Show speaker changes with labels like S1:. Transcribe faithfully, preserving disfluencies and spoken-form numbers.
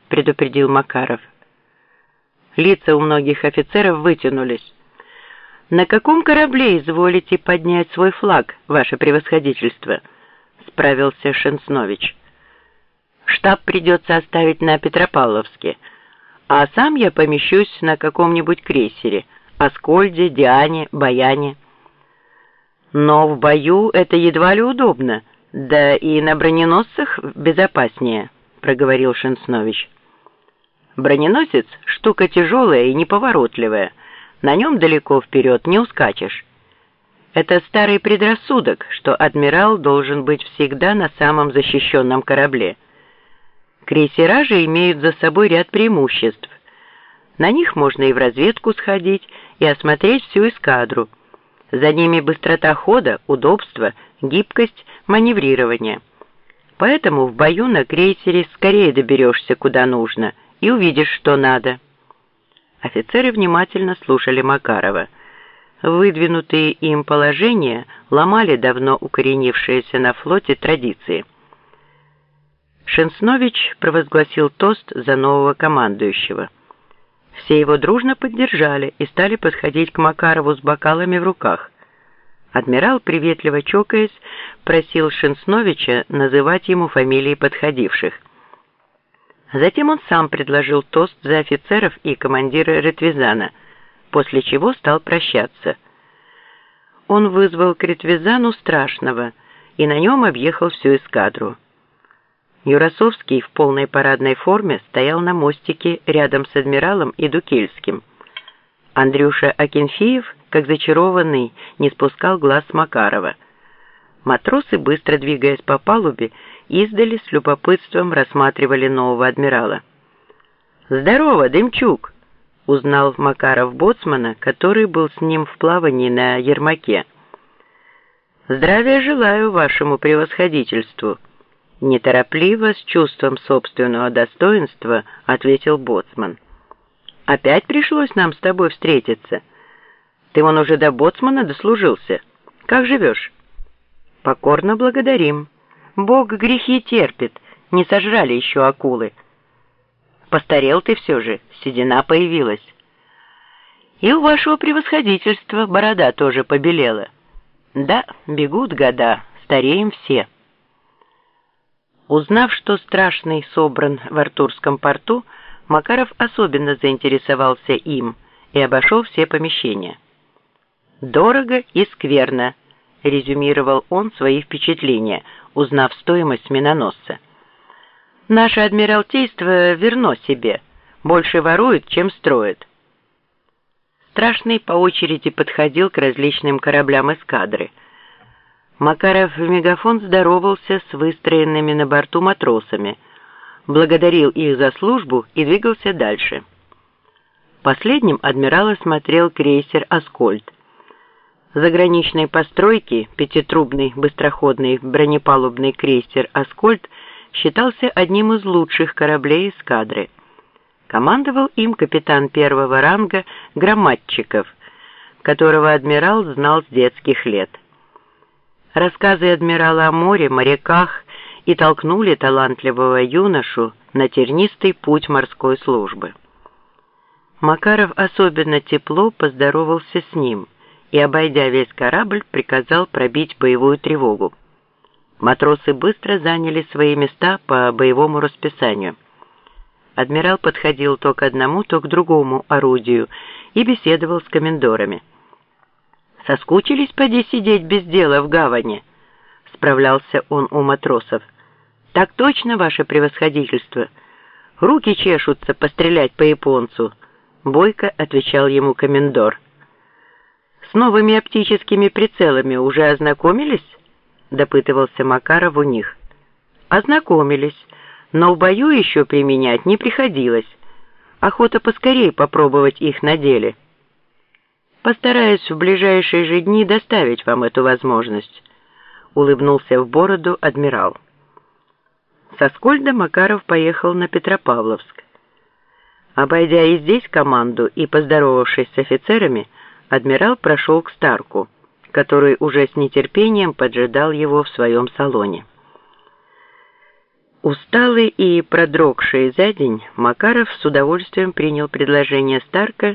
S1: предупредил Макаров. Лица у многих офицеров вытянулись. «На каком корабле изволите поднять свой флаг, ваше превосходительство?» — справился Шенснович. «Штаб придется оставить на Петропавловске, а сам я помещусь на каком-нибудь крейсере, Аскольде, Диане, Баяне». «Но в бою это едва ли удобно, да и на броненосцах безопаснее», — проговорил Шенснович. «Броненосец — штука тяжелая и неповоротливая, на нем далеко вперед не ускачешь. Это старый предрассудок, что адмирал должен быть всегда на самом защищенном корабле. Крейсера же имеют за собой ряд преимуществ. На них можно и в разведку сходить, и осмотреть всю эскадру. За ними быстрота хода, удобство, гибкость, маневрирование. Поэтому в бою на крейсере скорее доберешься куда нужно и увидишь, что надо». Офицеры внимательно слушали Макарова. Выдвинутые им положения ломали давно укоренившиеся на флоте традиции. Шенснович провозгласил тост за нового командующего. Все его дружно поддержали и стали подходить к Макарову с бокалами в руках. Адмирал, приветливо чокаясь, просил Шенсновича называть ему фамилии подходивших. Затем он сам предложил тост за офицеров и командира Ретвизана, после чего стал прощаться. Он вызвал к Ретвизану Страшного и на нем объехал всю эскадру. Юрасовский в полной парадной форме стоял на мостике рядом с адмиралом и Дукельским. Андрюша Акинфеев, как зачарованный, не спускал глаз с Макарова. Матросы, быстро двигаясь по палубе, издали с любопытством рассматривали нового адмирала. «Здорово, Дымчук!» — узнал Макаров боцмана, который был с ним в плавании на Ермаке. «Здравия желаю вашему превосходительству!» Неторопливо, с чувством собственного достоинства, ответил боцман. «Опять пришлось нам с тобой встретиться. Ты вон уже до боцмана дослужился. Как живешь?» «Покорно благодарим. Бог грехи терпит, не сожрали еще акулы. Постарел ты все же, седина появилась. И у вашего превосходительства борода тоже побелела. Да, бегут года, стареем все». Узнав, что Страшный собран в Артурском порту, Макаров особенно заинтересовался им и обошел все помещения. «Дорого и скверно», — резюмировал он свои впечатления, узнав стоимость миноносца. «Наше адмиралтейство верно себе, больше ворует, чем строит». Страшный по очереди подходил к различным кораблям эскадры. Макаров в мегафон здоровался с выстроенными на борту матросами, благодарил их за службу и двигался дальше. Последним адмирал осмотрел крейсер «Аскольд». Заграничной постройки пятитрубный быстроходный бронепалубный крейсер «Аскольд» считался одним из лучших кораблей эскадры. Командовал им капитан первого ранга Громадчиков, которого адмирал знал с детских лет. Рассказы адмирала о море, моряках и толкнули талантливого юношу на тернистый путь морской службы. Макаров особенно тепло поздоровался с ним и, обойдя весь корабль, приказал пробить боевую тревогу. Матросы быстро заняли свои места по боевому расписанию. Адмирал подходил то к одному, то к другому орудию и беседовал с комендорами. «Соскучились, поди, сидеть без дела в гавани?» — справлялся он у матросов. «Так точно, ваше превосходительство. Руки чешутся пострелять по японцу», — бойко отвечал ему комендор. «С новыми оптическими прицелами уже ознакомились?» — допытывался Макаров у них. «Ознакомились, но в бою еще применять не приходилось. Охота поскорее попробовать их на деле». «Постараюсь в ближайшие же дни доставить вам эту возможность», — улыбнулся в бороду адмирал. С Аскольда Макаров поехал на Петропавловск. Обойдя и здесь команду и поздоровавшись с офицерами, адмирал прошел к Старку, который уже с нетерпением поджидал его в своем салоне. Усталый и продрогший за день, Макаров с удовольствием принял предложение Старка